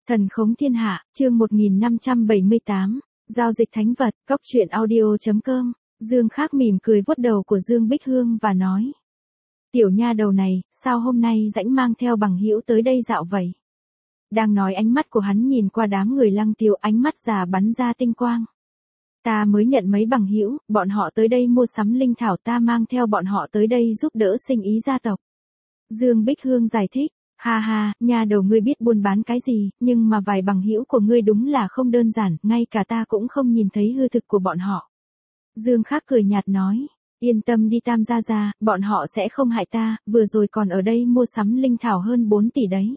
Thần khống thiên hạ, chương 1578, giao dịch thánh vật, góc truyện audio.com, Dương Khác mỉm cười vuốt đầu của Dương Bích Hương và nói. Tiểu nha đầu này, sao hôm nay rãnh mang theo bằng hữu tới đây dạo vậy? Đang nói ánh mắt của hắn nhìn qua đám người Lăng Tiếu, ánh mắt già bắn ra tinh quang. Ta mới nhận mấy bằng hữu, bọn họ tới đây mua sắm linh thảo, ta mang theo bọn họ tới đây giúp đỡ sinh ý gia tộc. Dương Bích Hương giải thích. Ha ha, nha đầu ngươi biết buôn bán cái gì, nhưng mà vài bằng hữu của ngươi đúng là không đơn giản, ngay cả ta cũng không nhìn thấy hư thực của bọn họ. Dương Khác cười nhạt nói, yên tâm đi Tam gia gia, bọn họ sẽ không hại ta, vừa rồi còn ở đây mua sắm linh thảo hơn 4 tỷ đấy.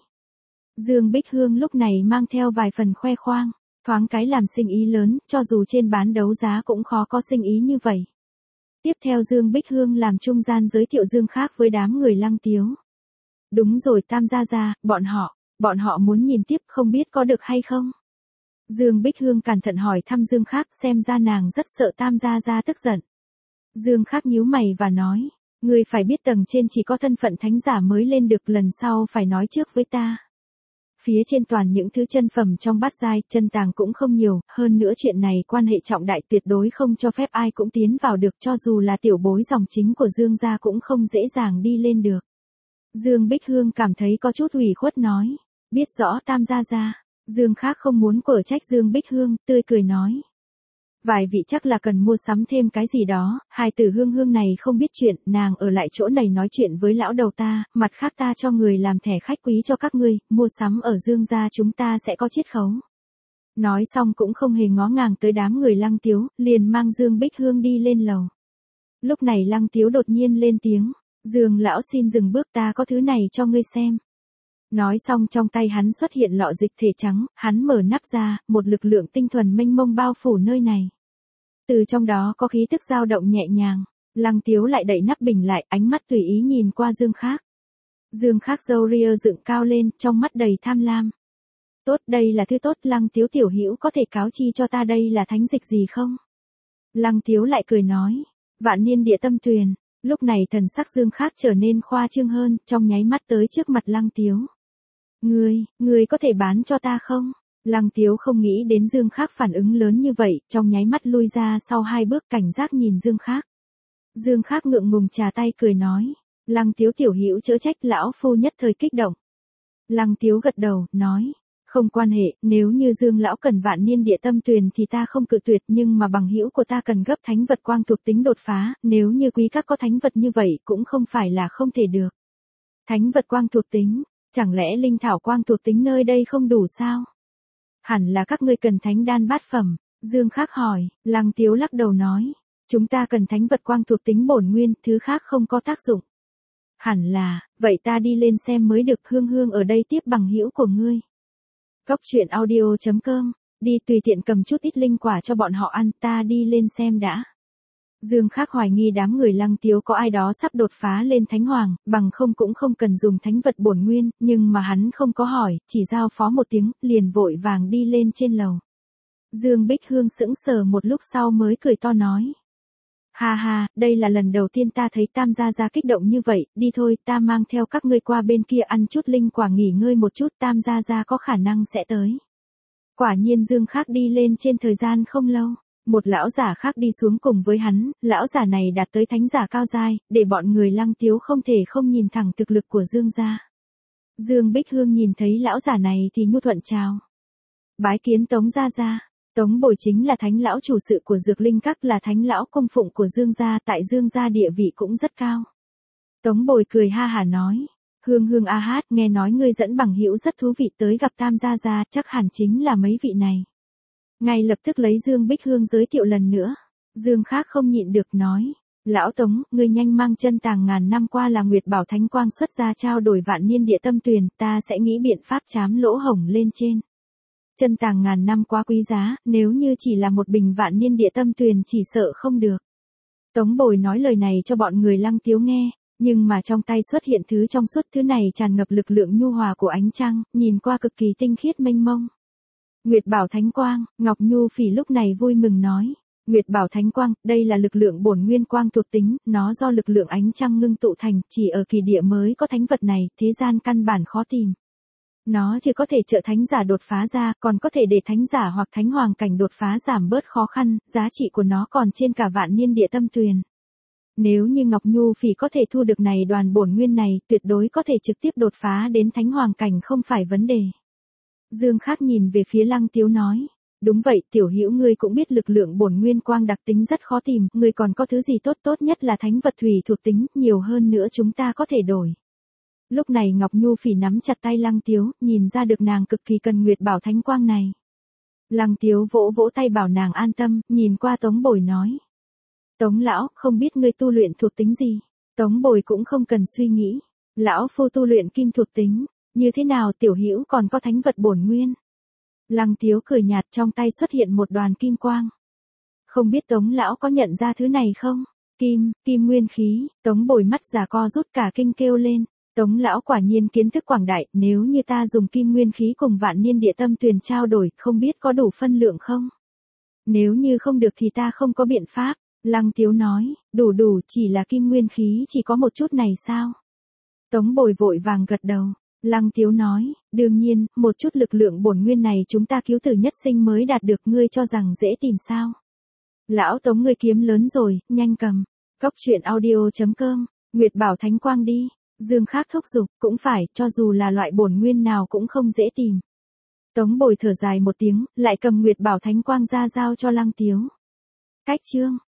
Dương Bích Hương lúc này mang theo vài phần khoe khoang, thoáng cái làm sinh ý lớn, cho dù trên bán đấu giá cũng khó có sinh ý như vậy. Tiếp theo Dương Bích Hương làm trung gian giới thiệu Dương Khác với đám người Lăng Tiếu. Đúng rồi Tam gia gia, bọn họ muốn nhìn tiếp không biết có được hay không? Dương Bích Hương cẩn thận hỏi thăm Dương Khác, xem ra nàng rất sợ Tam gia gia tức giận. Dương Khác nhíu mày và nói, ngươi phải biết tầng trên chỉ có thân phận thánh giả mới lên được, lần sau phải nói trước với ta. Phía trên toàn những thứ chân phẩm trong bát giai, chân tàng cũng không nhiều, hơn nữa chuyện này quan hệ trọng đại, tuyệt đối không cho phép ai cũng tiến vào được, cho dù là tiểu bối dòng chính của Dương gia cũng không dễ dàng đi lên được. Dương Bích Hương cảm thấy có chút ủy khuất nói, biết rõ Tam gia gia. Dương Khác không muốn quở trách Dương Bích Hương, tươi cười nói. Vài vị chắc là cần mua sắm thêm cái gì đó, hai tử Hương Hương này không biết chuyện, nàng ở lại chỗ này nói chuyện với lão đầu ta, mặt khác ta cho người làm thẻ khách quý cho các ngươi, mua sắm ở Dương gia chúng ta sẽ có chiết khấu. Nói xong cũng không hề ngó ngàng tới đám người Lăng Tiếu, liền mang Dương Bích Hương đi lên lầu. Lúc này Lăng Tiếu đột nhiên lên tiếng. Dương lão xin dừng bước, ta có thứ này cho ngươi xem. Nói xong trong tay hắn xuất hiện lọ dịch thể trắng, hắn mở nắp ra, một lực lượng tinh thuần mênh mông bao phủ nơi này. Từ trong đó có khí tức dao động nhẹ nhàng, Lăng Tiếu lại đậy nắp bình lại, ánh mắt tùy ý nhìn qua Dương Khác. Dương Khác râu ria dựng cao lên, trong mắt đầy tham lam. Tốt, đây là thứ tốt, Lăng Tiếu tiểu hữu có thể cáo chi cho ta đây là thánh dịch gì không? Lăng Tiếu lại cười nói, Vạn Niên Địa Tâm Tuyền. Lúc này thần sắc Dương Khác trở nên khoa trương hơn, trong nháy mắt tới trước mặt Lăng Tiếu. Ngươi có thể bán cho ta không? Lăng Tiếu không nghĩ đến Dương Khác phản ứng lớn như vậy, trong nháy mắt lui ra sau 2 bước cảnh giác nhìn Dương Khác. Dương Khác ngượng ngùng trà tay cười nói, Lăng Tiếu tiểu hữu chớ trách, lão phu nhất thời kích động. Lăng Tiếu gật đầu, nói. Không quan hệ, nếu như Dương lão cần Vạn Niên Địa Tâm Tuyền thì ta không cự tuyệt, nhưng mà bằng hữu của ta cần gấp thánh vật quang thuộc tính đột phá, nếu như quý các có thánh vật như vậy cũng không phải là không thể được. Thánh vật quang thuộc tính, chẳng lẽ linh thảo quang thuộc tính nơi đây không đủ sao? Hẳn là các ngươi cần thánh đan bát phẩm, Dương Khác hỏi, Lăng Tiếu lắc đầu nói, chúng ta cần thánh vật quang thuộc tính bổn nguyên, thứ khác không có tác dụng. Hẳn là, vậy ta đi lên xem mới được, Hương Hương ở đây tiếp bằng hữu của ngươi. Góc truyện audio.com, đi tùy tiện cầm chút ít linh quả cho bọn họ ăn, ta đi lên xem đã. Dương Khác hoài nghi đám người Lăng Tiếu có ai đó sắp đột phá lên thánh hoàng, bằng không cũng không cần dùng thánh vật bổn nguyên, nhưng mà hắn không có hỏi, chỉ giao phó một tiếng, liền vội vàng đi lên trên lầu. Dương Bích Hương sững sờ một lúc sau mới cười to nói. Ha ha, đây là lần đầu tiên ta thấy Tam gia gia kích động như vậy, đi thôi, ta mang theo các ngươi qua bên kia ăn chút linh quả nghỉ ngơi một chút, Tam gia gia có khả năng sẽ tới. Quả nhiên Dương Khác đi lên trên thời gian không lâu, một lão giả khác đi xuống cùng với hắn, lão giả này đạt tới thánh giả cao giai, để bọn người Lăng Tiếu không thể không nhìn thẳng thực lực của Dương gia. Dương Bích Hương nhìn thấy lão giả này thì nhu thuận chào. Bái kiến Tống gia gia. Tống Bồi chính là thánh lão chủ sự của Dược Linh Các, là thánh lão cung phụng của Dương gia, tại Dương gia địa vị cũng rất cao. Tống Bồi cười ha hả nói, Hương Hương a hát, nghe nói ngươi dẫn bằng hữu rất thú vị tới gặp Tam gia gia, chắc hẳn chính là mấy vị này. Ngay lập tức lấy Dương Bích Hương giới thiệu lần nữa. Dương Khác không nhịn được nói, lão Tống, ngươi nhanh mang chân tàng ngàn năm qua là Nguyệt Bảo Thánh Quang xuất ra trao đổi Vạn Niên Địa Tâm Tuyền, ta sẽ nghĩ biện pháp chám lỗ hổng lên trên. Chân tàng ngàn năm quá quý giá, nếu như chỉ là một bình Vạn Niên Địa Tâm Tuyền chỉ sợ không được. Tống Bồi nói lời này cho bọn người Lăng Tiếu nghe, nhưng mà trong tay xuất hiện thứ trong suốt, thứ này tràn ngập lực lượng nhu hòa của ánh trăng, nhìn qua cực kỳ tinh khiết mênh mông. Nguyệt Bảo Thánh Quang, Ngọc Nhu Phỉ lúc này vui mừng nói, Nguyệt Bảo Thánh Quang, đây là lực lượng bổn nguyên quang thuộc tính, nó do lực lượng ánh trăng ngưng tụ thành, chỉ ở kỳ địa mới có thánh vật này, thế gian căn bản khó tìm. Nó chỉ có thể trợ thánh giả đột phá ra, còn có thể để thánh giả hoặc thánh hoàng cảnh đột phá giảm bớt khó khăn, giá trị của nó còn trên cả vạn niên địa tâm tuyền. Nếu như Ngọc Nhu Phỉ có thể thu được này đoàn bổn nguyên này, tuyệt đối có thể trực tiếp đột phá đến thánh hoàng cảnh không phải vấn đề. Dương Khắc nhìn về phía Lăng Tiếu nói. Đúng vậy, tiểu hữu ngươi cũng biết lực lượng bổn nguyên quang đặc tính rất khó tìm, ngươi còn có thứ gì tốt nhất là thánh vật thủy thuộc tính, nhiều hơn nữa chúng ta có thể đổi. Lúc này Ngọc Nhu Phỉ nắm chặt tay Lăng Tiếu, nhìn ra được nàng cực kỳ cần Nguyệt Bảo Thánh Quang này. Lăng Tiếu vỗ vỗ tay bảo nàng an tâm, nhìn qua Tống Bồi nói. Tống lão, không biết ngươi tu luyện thuộc tính gì? Tống Bồi cũng không cần suy nghĩ. Lão phu tu luyện kim thuộc tính, như thế nào tiểu hữu còn có thánh vật bổn nguyên? Lăng Tiếu cười nhạt, trong tay xuất hiện một đoàn kim quang. Không biết Tống lão có nhận ra thứ này không? Kim nguyên khí. Tống Bồi mắt già co rút cả kinh kêu lên. Tống lão quả nhiên kiến thức quảng đại, nếu như ta dùng kim nguyên khí cùng vạn niên địa tâm tuyền trao đổi, không biết có đủ phân lượng không? Nếu như không được thì ta không có biện pháp. Lăng Tiếu nói, đủ, chỉ là kim nguyên khí chỉ có một chút này sao? Tống Bồi vội vàng gật đầu. Lăng Tiếu nói, đương nhiên, một chút lực lượng bổn nguyên này chúng ta cứu tử nhất sinh mới đạt được, ngươi cho rằng dễ tìm sao? Lão Tống ngươi kiếm lớn rồi, nhanh cầm. Cốc truyện audio.com, Nguyệt Bảo Thánh Quang đi. Dương Khắc thúc giục, cũng phải, cho dù là loại bổn nguyên nào cũng không dễ tìm. Tống Bồi thở dài một tiếng, lại cầm Nguyệt Bảo Thánh Quang ra giao cho Lăng Tiếu. Cách chương